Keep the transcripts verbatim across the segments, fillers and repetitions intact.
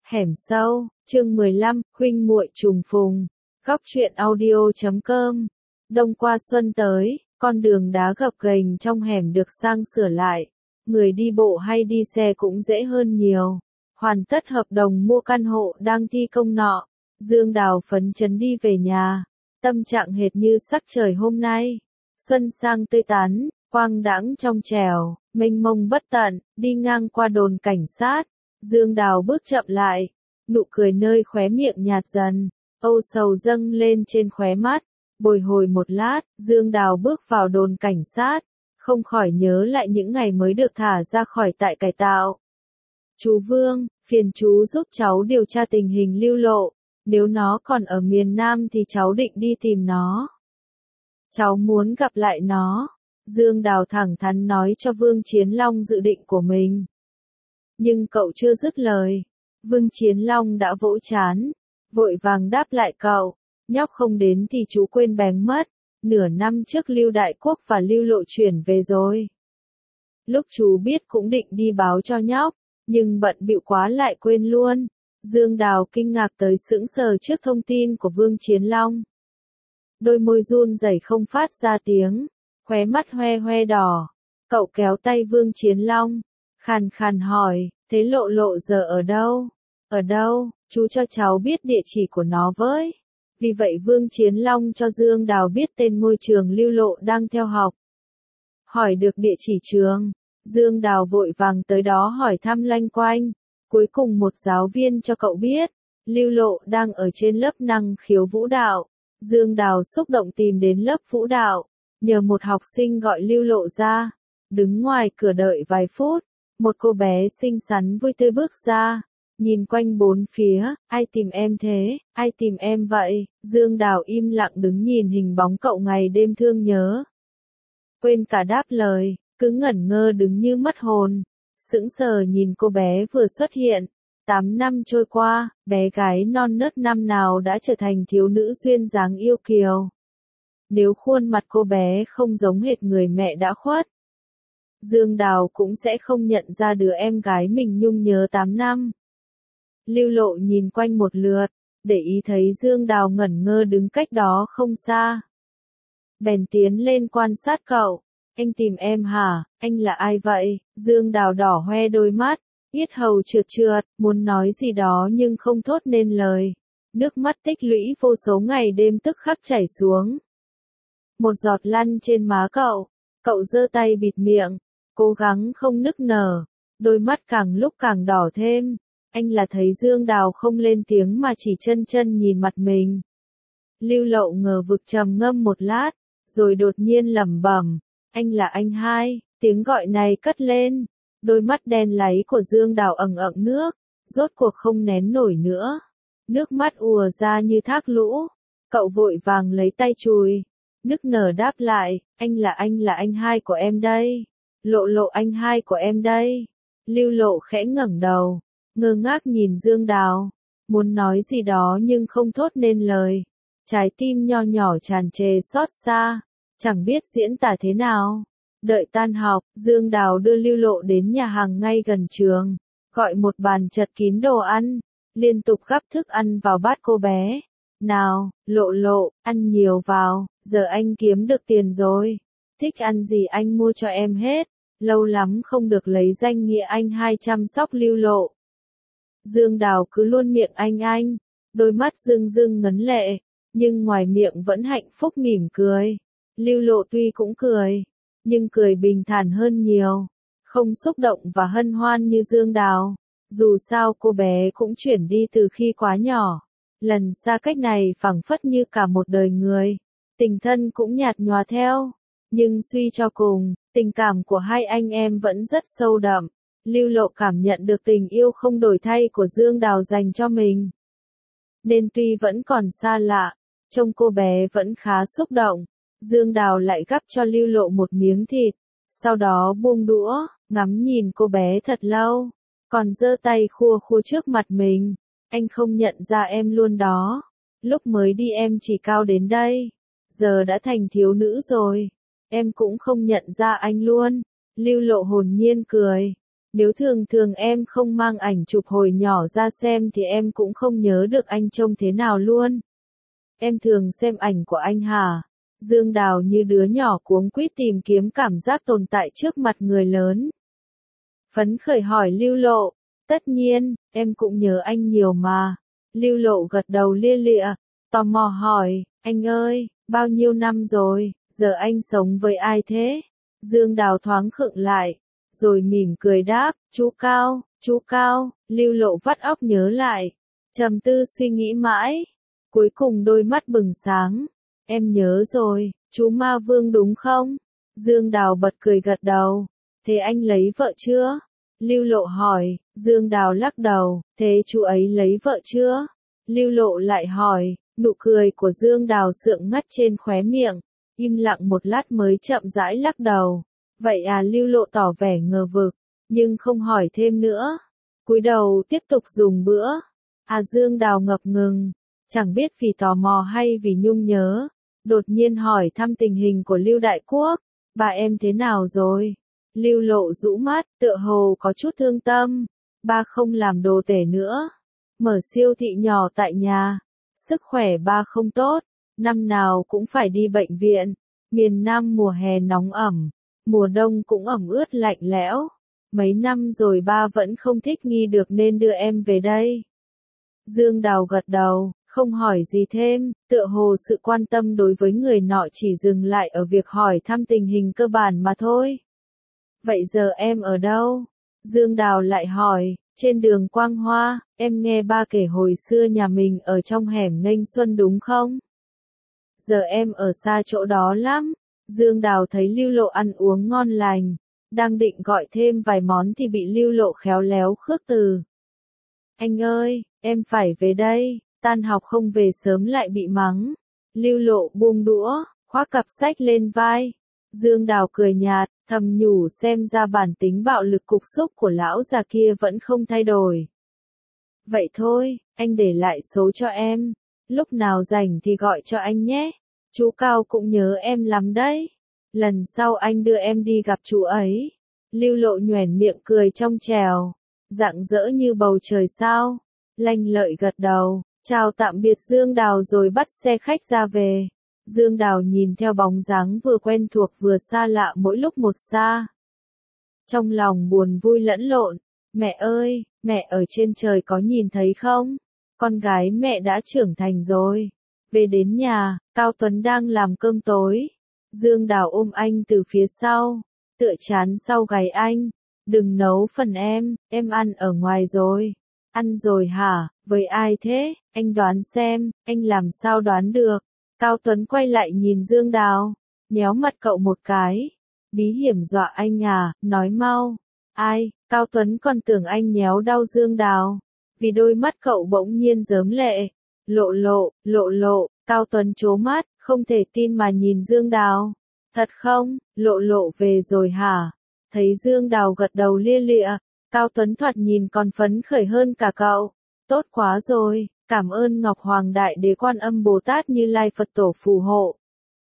Hẻm sâu, chương mười lăm, huynh muội trùng phùng. Góc truyện audio chấm com. Đông qua xuân tới, con đường đá gập ghềnh trong hẻm được sang sửa lại. Người đi bộ hay đi xe cũng dễ hơn nhiều. Hoàn tất hợp đồng mua căn hộ đang thi công nọ. Dương Đào phấn chấn đi về nhà. Tâm trạng hệt như sắc trời hôm nay. Xuân sang tươi tắn, quang đãng trong trẻo, mênh mông bất tận, đi ngang qua đồn cảnh sát. Dương Đào bước chậm lại, nụ cười nơi khóe miệng nhạt dần, âu sầu dâng lên trên khóe mắt. Bồi hồi một lát, Dương Đào bước vào đồn cảnh sát, không khỏi nhớ lại những ngày mới được thả ra khỏi trại cải tạo. Chú Vương, phiền chú giúp cháu điều tra tình hình Lưu Lộ, nếu nó còn ở miền Nam thì cháu định đi tìm nó. Cháu muốn gặp lại nó. Dương Đào thẳng thắn nói cho Vương Chiến Long dự định của mình. Nhưng cậu chưa dứt lời, Vương Chiến Long đã vỗ chán, vội vàng đáp lại cậu, nhóc không đến thì chú quên bén mất, nửa năm trước Lưu Đại Quốc và Lưu Lộ chuyển về rồi. Lúc chú biết cũng định đi báo cho nhóc, nhưng bận bịu quá lại quên luôn. Dương Đào kinh ngạc tới sững sờ trước thông tin của Vương Chiến Long. Đôi môi run rẩy không phát ra tiếng, khóe mắt hoe hoe đỏ. Cậu kéo tay Vương Chiến Long, khàn khàn hỏi, thế Lộ Lộ giờ ở đâu? Ở đâu, chú cho cháu biết địa chỉ của nó với. Vì vậy Vương Chiến Long cho Dương Đào biết tên ngôi trường Lưu Lộ đang theo học. Hỏi được địa chỉ trường, Dương Đào vội vàng tới đó hỏi thăm loanh quanh. Cuối cùng một giáo viên cho cậu biết, Lưu Lộ đang ở trên lớp năng khiếu vũ đạo. Dương Đào xúc động tìm đến lớp vũ đạo, nhờ một học sinh gọi Lưu Lộ ra. Đứng ngoài cửa đợi vài phút, một cô bé xinh xắn vui tươi bước ra, nhìn quanh bốn phía, ai tìm em thế, ai tìm em vậy? Dương Đào im lặng đứng nhìn hình bóng cậu ngày đêm thương nhớ. Quên cả đáp lời, cứ ngẩn ngơ đứng như mất hồn, sững sờ nhìn cô bé vừa xuất hiện. Tám năm trôi qua, bé gái non nớt năm nào đã trở thành thiếu nữ duyên dáng yêu kiều. Nếu khuôn mặt cô bé không giống hệt người mẹ đã khuất, Dương Đào cũng sẽ không nhận ra đứa em gái mình nhung nhớ tám năm. Lưu Lộ nhìn quanh một lượt, để ý thấy Dương Đào ngẩn ngơ đứng cách đó không xa. Bèn tiến lên quan sát cậu. Anh tìm em hả? Anh là ai vậy? Dương Đào đỏ hoe đôi mắt, yết hầu trượt trượt, muốn nói gì đó nhưng không thốt nên lời. Nước mắt tích lũy vô số ngày đêm tức khắc chảy xuống. Một giọt lăn trên má cậu, cậu giơ tay bịt miệng, cố gắng không nức nở, đôi mắt càng lúc càng đỏ thêm. Anh là thấy Dương Đào không lên tiếng mà chỉ chân chân nhìn mặt mình. Lưu Lộ ngờ vực trầm ngâm một lát, rồi đột nhiên lẩm bẩm, anh là anh hai. Tiếng gọi này cất lên, đôi mắt đen láy của Dương Đào ẩn ẩn nước, rốt cuộc không nén nổi nữa. Nước mắt ùa ra như thác lũ, cậu vội vàng lấy tay chùi, nức nở đáp lại, anh là anh là anh hai của em đây. Lộ Lộ anh hai của em đây. Lưu Lộ khẽ ngẩng đầu, ngơ ngác nhìn Dương Đào, muốn nói gì đó nhưng không thốt nên lời. Trái tim nho nhỏ tràn trề xót xa, chẳng biết diễn tả thế nào. Đợi tan học, Dương Đào đưa Lưu Lộ đến nhà hàng ngay gần trường, gọi một bàn chật kín đồ ăn, liên tục gắp thức ăn vào bát cô bé. Nào, Lộ Lộ, ăn nhiều vào, giờ anh kiếm được tiền rồi. Thích ăn gì anh mua cho em hết, lâu lắm không được lấy danh nghĩa anh hai chăm sóc Lưu Lộ. Dương Đào cứ luôn miệng anh anh, đôi mắt rưng rưng ngấn lệ, nhưng ngoài miệng vẫn hạnh phúc mỉm cười. Lưu Lộ tuy cũng cười, nhưng cười bình thản hơn nhiều, không xúc động và hân hoan như Dương Đào. Dù sao cô bé cũng chuyển đi từ khi quá nhỏ, lần xa cách này phảng phất như cả một đời người, tình thân cũng nhạt nhòa theo. Nhưng suy cho cùng, tình cảm của hai anh em vẫn rất sâu đậm. Lưu Lộ cảm nhận được tình yêu không đổi thay của Dương Đào dành cho mình. Nên tuy vẫn còn xa lạ, trông cô bé vẫn khá xúc động. Dương Đào lại gắp cho Lưu Lộ một miếng thịt, sau đó buông đũa, ngắm nhìn cô bé thật lâu, còn giơ tay khua khua trước mặt mình. Anh không nhận ra em luôn đó. Lúc mới đi em chỉ cao đến đây, giờ đã thành thiếu nữ rồi, em cũng không nhận ra anh luôn. Lưu Lộ hồn nhiên cười, Nếu thường thường em không mang ảnh chụp hồi nhỏ ra xem thì em cũng không nhớ được anh trông thế nào luôn. Em thường xem ảnh của anh hả? Dương Đào như đứa nhỏ cuống quýt tìm kiếm cảm giác tồn tại trước mặt người lớn. Phấn khởi hỏi Lưu Lộ, tất nhiên, em cũng nhớ anh nhiều mà. Lưu Lộ gật đầu lia lịa, tò mò hỏi, anh ơi, bao nhiêu năm rồi, giờ anh sống với ai thế? Dương Đào thoáng khựng lại, rồi mỉm cười đáp, chú Cao, chú Cao. Lưu Lộ vắt óc nhớ lại, trầm tư suy nghĩ mãi, cuối cùng đôi mắt bừng sáng. Em nhớ rồi, chú Ma Vương đúng không? Dương Đào bật cười gật đầu. Thế anh lấy vợ chưa? Lưu Lộ hỏi. Dương Đào lắc đầu. Thế chú ấy lấy vợ chưa? Lưu Lộ lại hỏi. Nụ cười của Dương Đào sượng ngắt trên khóe miệng. Im lặng một lát mới chậm rãi lắc đầu. Vậy à, Lưu Lộ tỏ vẻ ngờ vực, nhưng không hỏi thêm nữa. Cúi đầu tiếp tục dùng bữa. À, Dương Đào ngập ngừng, chẳng biết vì tò mò hay vì nhung nhớ, đột nhiên hỏi thăm tình hình của Lưu Đại Quốc. Bà em thế nào rồi? Lưu Lộ rũ mắt, tựa hồ có chút thương tâm. Ba không làm đồ tể nữa, mở siêu thị nhỏ tại nhà. Sức khỏe ba không tốt, năm nào cũng phải đi bệnh viện. Miền Nam mùa hè nóng ẩm, mùa đông cũng ẩm ướt lạnh lẽo. Mấy năm rồi ba vẫn không thích nghi được nên đưa em về đây. Dương Đào gật đầu, không hỏi gì thêm, tựa hồ sự quan tâm đối với người nọ chỉ dừng lại ở việc hỏi thăm tình hình cơ bản mà thôi. Vậy giờ em ở đâu? Dương Đào lại hỏi. Trên đường Quang Hoa, em nghe ba kể hồi xưa nhà mình ở trong hẻm Nghênh Xuân đúng không? Giờ em ở xa chỗ đó lắm. Dương Đào thấy Lưu Lộ ăn uống ngon lành, đang định gọi thêm vài món thì bị Lưu Lộ khéo léo khước từ. Anh ơi, em phải về đây, tan học không về sớm lại bị mắng. Lưu Lộ buông đũa, khoác cặp sách lên vai. Dương Đào cười nhạt, thầm nhủ xem ra bản tính bạo lực cục xúc của lão già kia vẫn không thay đổi. Vậy thôi, anh để lại số cho em, lúc nào rảnh thì gọi cho anh nhé. Chú Cao cũng nhớ em lắm đấy. Lần sau anh đưa em đi gặp chú ấy. Lưu Lộ nhoẻn miệng cười trong trèo, rạng rỡ như bầu trời sao. Lanh Lợi gật đầu, chào tạm biệt Dương Đào rồi bắt xe khách ra về. Dương Đào nhìn theo bóng dáng vừa quen thuộc vừa xa lạ mỗi lúc một xa. Trong lòng buồn vui lẫn lộn. Mẹ ơi, mẹ ở trên trời có nhìn thấy không? Con gái mẹ đã trưởng thành rồi. Về đến nhà, Cao Tuấn đang làm cơm tối. Dương Đào ôm anh từ phía sau, tựa chán sau gáy anh. Đừng nấu phần em, em ăn ở ngoài rồi. Ăn rồi hả? Với ai thế? Anh đoán xem, anh làm sao đoán được? Cao Tuấn quay lại nhìn Dương Đào, nhéo mặt cậu một cái. Bí hiểm dọa anh à, nói mau. Ai? Cao Tuấn còn tưởng anh nhéo đau Dương Đào, vì đôi mắt cậu bỗng nhiên rớm lệ. Lộ lộ, lộ lộ, Cao Tuấn trố mắt, không thể tin mà nhìn Dương Đào. Thật không? Lộ lộ về rồi hả? Thấy Dương Đào gật đầu lia lịa, Cao Tuấn thoạt nhìn còn phấn khởi hơn cả cậu. Tốt quá rồi, cảm ơn Ngọc Hoàng Đại Đế Quan Âm Bồ Tát Như Lai Phật Tổ phù hộ.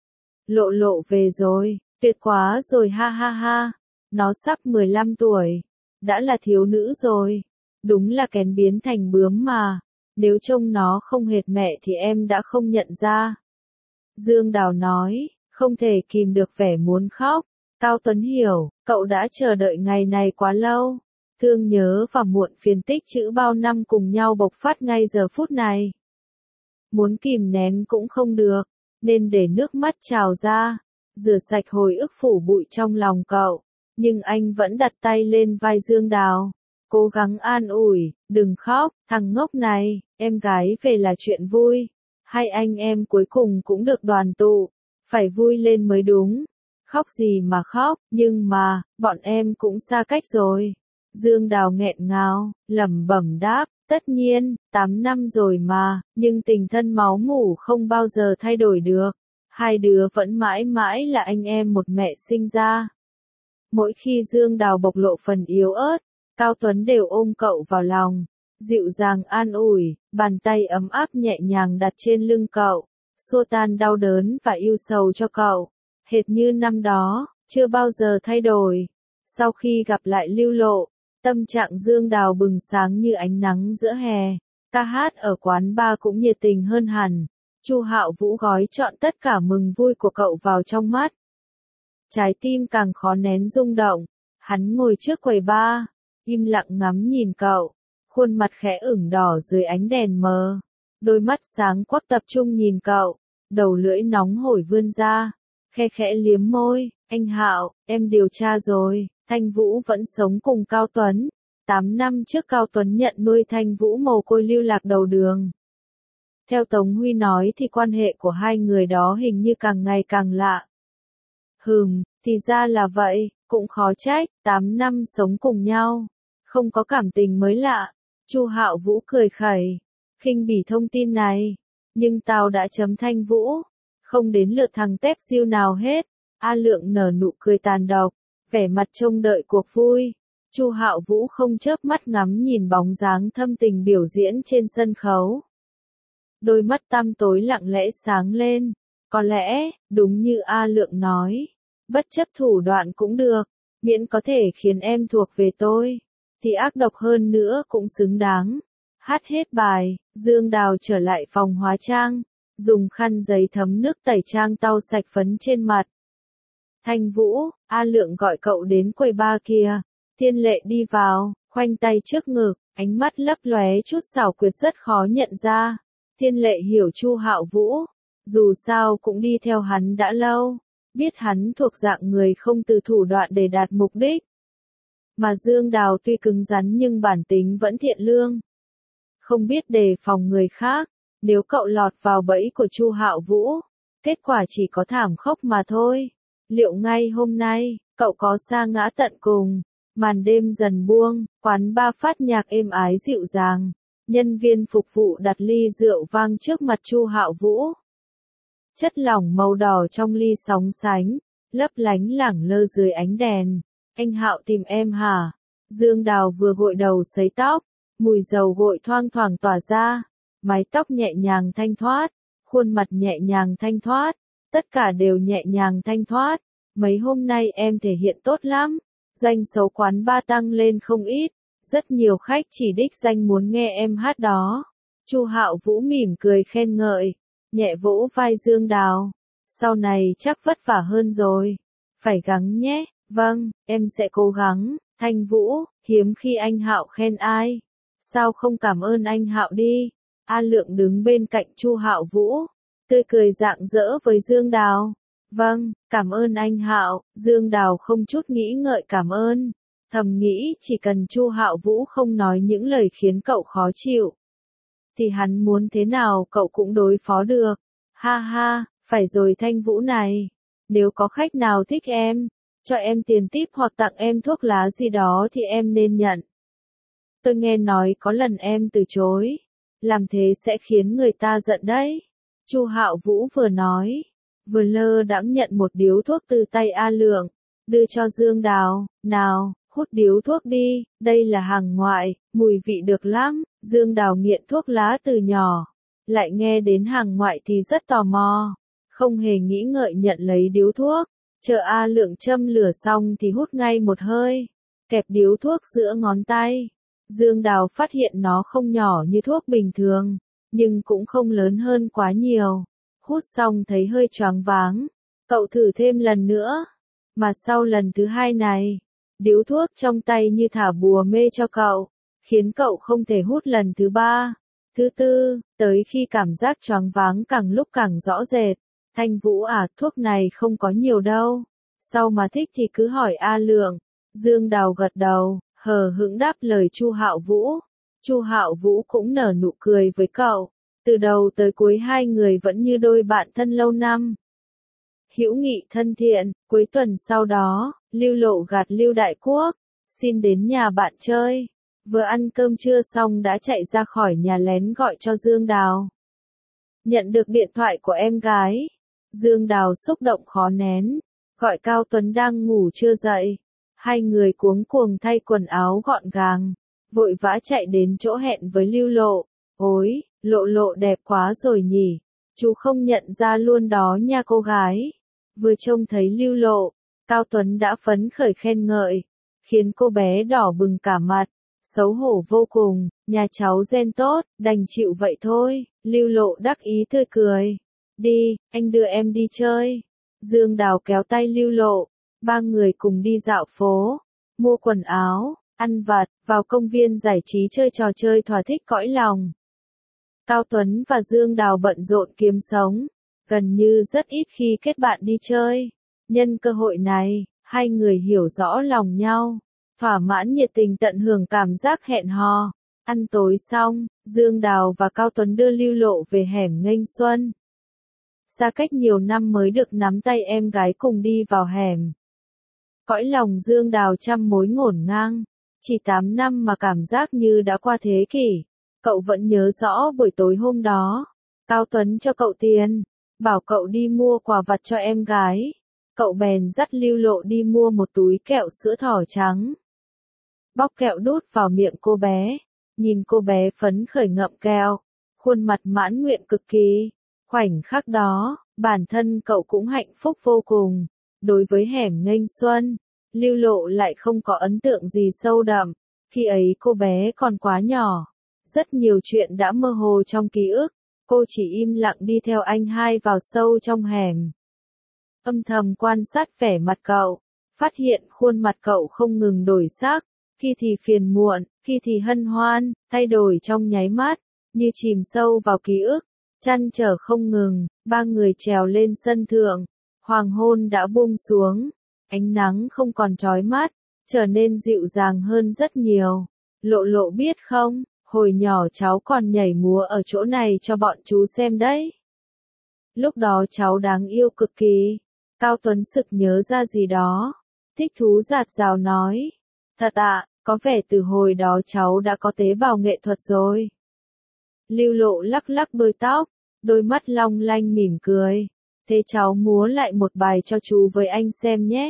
Lộ lộ về rồi, tuyệt quá rồi ha ha ha. Nó sắp mười lăm tuổi, đã là thiếu nữ rồi. Đúng là kén biến thành bướm mà. Nếu trông nó không hệt mẹ thì em đã không nhận ra. Dương Đào nói, không thể kìm được vẻ muốn khóc. Cao Tuấn hiểu, cậu đã chờ đợi ngày này quá lâu. Thương nhớ và muộn phiền tích trữ bao năm cùng nhau bộc phát ngay giờ phút này. Muốn kìm nén cũng không được, nên để nước mắt trào ra, rửa sạch hồi ức phủ bụi trong lòng cậu. Nhưng anh vẫn đặt tay lên vai Dương Đào, cố gắng an ủi, đừng khóc, thằng ngốc này, em gái về là chuyện vui. Hai anh em cuối cùng cũng được đoàn tụ, phải vui lên mới đúng. Khóc gì mà khóc, nhưng mà, bọn em cũng xa cách rồi. Dương Đào nghẹn ngào, lẩm bẩm đáp, tất nhiên, tám năm rồi mà, nhưng tình thân máu mủ không bao giờ thay đổi được. Hai đứa vẫn mãi mãi là anh em một mẹ sinh ra. Mỗi khi Dương Đào bộc lộ phần yếu ớt, Cao Tuấn đều ôm cậu vào lòng, dịu dàng an ủi, bàn tay ấm áp nhẹ nhàng đặt trên lưng cậu, xua tan đau đớn và ưu sầu cho cậu, hệt như năm đó, chưa bao giờ thay đổi. Sau khi gặp lại Lưu Lộ, Tâm trạng Dương Đào bừng sáng như ánh nắng giữa hè, ca hát ở quán bar cũng nhiệt tình hơn hẳn. Chu Hạo Vũ gói trọn tất cả mừng vui của cậu vào trong mắt. Trái tim càng khó nén rung động, hắn ngồi trước quầy bar, im lặng ngắm nhìn cậu, khuôn mặt khẽ ửng đỏ dưới ánh đèn mờ, đôi mắt sáng quắc tập trung nhìn cậu, đầu lưỡi nóng hổi vươn ra, khe khẽ liếm môi. Anh Hạo, em điều tra rồi, Thanh Vũ vẫn sống cùng Cao Tuấn. Tám năm trước Cao Tuấn nhận nuôi Thanh Vũ mồ côi lưu lạc đầu đường. Theo Tống Huy nói thì quan hệ của hai người đó hình như càng ngày càng lạ. Hừm, thì ra là vậy, cũng khó trách, tám năm sống cùng nhau, không có cảm tình mới lạ. Chu Hạo Vũ cười khẩy, khinh bỉ thông tin này, nhưng tao đã chấm Thanh Vũ, không đến lượt thằng tép diêu nào hết. A Lượng nở nụ cười tàn độc, vẻ mặt trông đợi cuộc vui. Chu Hạo Vũ không chớp mắt ngắm nhìn bóng dáng thâm tình biểu diễn trên sân khấu. Đôi mắt tăm tối lặng lẽ sáng lên, có lẽ, đúng như A Lượng nói, bất chấp thủ đoạn cũng được, miễn có thể khiến em thuộc về tôi, thì ác độc hơn nữa cũng xứng đáng. Hát hết bài, Dương Đào trở lại phòng hóa trang, dùng khăn giấy thấm nước tẩy trang lau sạch phấn trên mặt. Thanh Vũ, A Lượng gọi cậu đến quầy bar kia. Thiên Lệ đi vào, khoanh tay trước ngực, ánh mắt lấp lóe chút xảo quyệt rất khó nhận ra. Thiên Lệ hiểu Chu Hạo Vũ, dù sao cũng đi theo hắn đã lâu, biết hắn thuộc dạng người không từ thủ đoạn để đạt mục đích. Mà Dương Đào tuy cứng rắn nhưng bản tính vẫn thiện lương, không biết đề phòng người khác, nếu cậu lọt vào bẫy của Chu Hạo Vũ, kết quả chỉ có thảm khốc mà thôi. Liệu ngay hôm nay, cậu có sa ngã tận cùng? Màn đêm dần buông, quán bar phát nhạc êm ái dịu dàng. Nhân viên phục vụ đặt ly rượu vang trước mặt Chu Hạo Vũ. Chất lỏng màu đỏ trong ly sóng sánh, lấp lánh lẳng lơ dưới ánh đèn. Anh Hạo tìm em hả? Dương Đào vừa gội đầu sấy tóc, mùi dầu gội thoang thoảng tỏa ra. Mái tóc nhẹ nhàng thanh thoát, khuôn mặt nhẹ nhàng thanh thoát. Tất cả đều nhẹ nhàng thanh thoát. Mấy hôm nay em thể hiện tốt lắm. Doanh số quán bar tăng lên không ít. Rất nhiều khách chỉ đích danh muốn nghe em hát đó. Chu Hạo Vũ mỉm cười khen ngợi, nhẹ vỗ vai Dương Đào. Sau này chắc vất vả hơn rồi. Phải gắng nhé. Vâng, em sẽ cố gắng. Thanh Vũ, hiếm khi anh Hạo khen ai. Sao không cảm ơn anh Hạo đi? A Lượng đứng bên cạnh Chu Hạo Vũ, tươi cười rạng rỡ với Dương Đào. Vâng, cảm ơn anh Hạo. Dương Đào không chút nghĩ ngợi cảm ơn, thầm nghĩ chỉ cần Chu Hạo Vũ không nói những lời khiến cậu khó chịu, thì hắn muốn thế nào cậu cũng đối phó được. Ha ha, phải rồi Thanh Vũ này, nếu có khách nào thích em, cho em tiền tip hoặc tặng em thuốc lá gì đó thì em nên nhận. Tôi nghe nói có lần em từ chối, làm thế sẽ khiến người ta giận đấy. Chu Hạo Vũ vừa nói, vừa lơ đãng nhận một điếu thuốc từ tay A Lượng, đưa cho Dương Đào. Nào, hút điếu thuốc đi, đây là hàng ngoại, mùi vị được lắm. Dương Đào nghiện thuốc lá từ nhỏ, lại nghe đến hàng ngoại thì rất tò mò, không hề nghĩ ngợi nhận lấy điếu thuốc. Chờ A Lượng châm lửa xong thì hút ngay một hơi, kẹp điếu thuốc giữa ngón tay. Dương Đào phát hiện nó không nhỏ như thuốc bình thường, nhưng cũng không lớn hơn quá nhiều. Hút xong thấy hơi choáng váng, cậu thử thêm lần nữa. Mà sau lần thứ hai này, điếu thuốc trong tay như thả bùa mê cho cậu, khiến cậu không thể hút lần thứ ba, thứ tư, tới khi cảm giác choáng váng càng lúc càng rõ rệt. Thanh Vũ à, thuốc này không có nhiều đâu. Sau mà thích thì cứ hỏi A Lượng. Dương Đào gật đầu, hờ hững đáp lời Chu Hạo Vũ. Chu Hạo Vũ cũng nở nụ cười với cậu. Từ đầu tới cuối hai người vẫn như đôi bạn thân lâu năm, hữu nghị thân thiện. Cuối tuần sau đó, Lưu Lộ gạt Lưu Đại Quốc, xin đến nhà bạn chơi. Vừa ăn cơm trưa xong đã chạy ra khỏi nhà lén gọi cho Dương Đào. Nhận được điện thoại của em gái, Dương Đào xúc động khó nén, gọi Cao Tuấn đang ngủ chưa dậy. Hai người cuống cuồng thay quần áo gọn gàng, vội vã chạy đến chỗ hẹn với Lưu Lộ. Ôi, Lộ Lộ đẹp quá rồi nhỉ, chú không nhận ra luôn đó nha cô gái. Vừa trông thấy Lưu Lộ, Cao Tuấn đã phấn khởi khen ngợi, khiến cô bé đỏ bừng cả mặt, xấu hổ vô cùng, nhà cháu gen tốt, đành chịu vậy thôi, Lưu Lộ đắc ý tươi cười. Đi, anh đưa em đi chơi. Dương Đào kéo tay Lưu Lộ, ba người cùng đi dạo phố, mua quần áo, ăn vặt, vào công viên giải trí chơi trò chơi thỏa thích cõi lòng. Cao Tuấn và Dương Đào bận rộn kiếm sống, gần như rất ít khi kết bạn đi chơi. Nhân cơ hội này, hai người hiểu rõ lòng nhau, thỏa mãn nhiệt tình tận hưởng cảm giác hẹn hò. Ăn tối xong, Dương Đào và Cao Tuấn đưa Lưu Lộ về hẻm Nghênh Xuân. Xa cách nhiều năm mới được nắm tay em gái cùng đi vào hẻm. Cõi lòng Dương Đào trăm mối ngổn ngang, chỉ tám năm mà cảm giác như đã qua thế kỷ. Cậu vẫn nhớ rõ buổi tối hôm đó, Cao Tuấn cho cậu tiền, bảo cậu đi mua quà vặt cho em gái. Cậu bèn dắt Lưu Lộ đi mua một túi kẹo sữa thỏ trắng. Bóc kẹo đút vào miệng cô bé, nhìn cô bé phấn khởi ngậm kẹo, khuôn mặt mãn nguyện cực kỳ. Khoảnh khắc đó, bản thân cậu cũng hạnh phúc vô cùng. Đối với hẻm Nghênh Xuân, Lưu Lộ lại không có ấn tượng gì sâu đậm, khi ấy cô bé còn quá nhỏ. Rất nhiều chuyện đã mơ hồ trong ký ức, cô chỉ im lặng đi theo anh hai vào sâu trong hẻm. Âm thầm quan sát vẻ mặt cậu, phát hiện khuôn mặt cậu không ngừng đổi sắc, khi thì phiền muộn, khi thì hân hoan, thay đổi trong nháy mắt, như chìm sâu vào ký ức, trăn trở không ngừng. Ba người trèo lên sân thượng, hoàng hôn đã buông xuống, ánh nắng không còn chói mắt, trở nên dịu dàng hơn rất nhiều. Lộ Lộ biết không, hồi nhỏ cháu còn nhảy múa ở chỗ này cho bọn chú xem đấy. Lúc đó cháu đáng yêu cực kỳ. Cao Tuấn sực nhớ ra gì đó, thích thú rạt rào nói. Thật ạ, có vẻ từ hồi đó cháu đã có tế bào nghệ thuật rồi. Lưu Lộ lắc lắc đôi tóc, đôi mắt long lanh mỉm cười. Thế cháu múa lại một bài cho chú với anh xem nhé.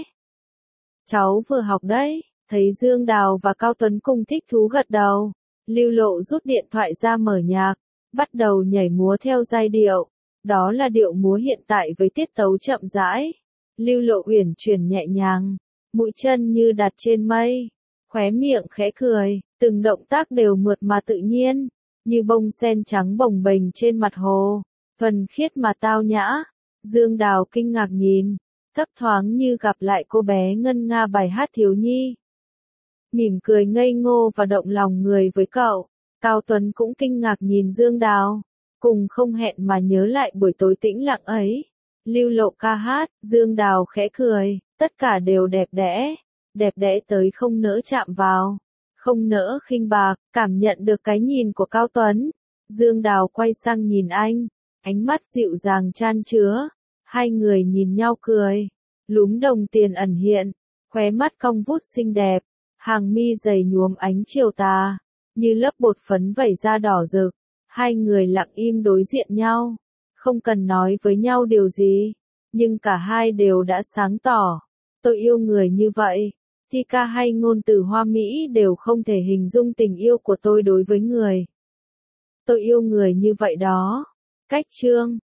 Cháu vừa học đấy. Thấy Dương Đào và Cao Tuấn cùng thích thú gật đầu, Lưu Lộ rút điện thoại ra mở nhạc, bắt đầu nhảy múa theo giai điệu. Đó là điệu múa hiện tại với tiết tấu chậm rãi. Lưu Lộ uyển chuyển nhẹ nhàng, mũi chân như đặt trên mây, khóe miệng khẽ cười, từng động tác đều mượt mà tự nhiên, như bông sen trắng bồng bềnh trên mặt hồ, thuần khiết mà tao nhã. Dương Đào kinh ngạc nhìn, thấp thoáng như gặp lại cô bé ngân nga bài hát thiếu nhi. Mỉm cười ngây ngô và động lòng người với cậu. Cao Tuấn cũng kinh ngạc nhìn Dương Đào, cùng không hẹn mà nhớ lại buổi tối tĩnh lặng ấy. Lưu Lộ ca hát, Dương Đào khẽ cười, tất cả đều đẹp đẽ, đẹp đẽ tới không nỡ chạm vào, không nỡ khinh bạc. Cảm nhận được cái nhìn của Cao Tuấn, Dương Đào quay sang nhìn anh, ánh mắt dịu dàng chan chứa. Hai người nhìn nhau cười, lúm đồng tiền ẩn hiện, khóe mắt cong vút xinh đẹp, hàng mi dày nhuốm ánh chiều tà, như lớp bột phấn vẩy ra đỏ rực. Hai người lặng im đối diện nhau, không cần nói với nhau điều gì, nhưng cả hai đều đã sáng tỏ. Tôi yêu người như vậy, thi ca hay ngôn từ hoa mỹ đều không thể hình dung tình yêu của tôi đối với người. Tôi yêu người như vậy đó. Cách chương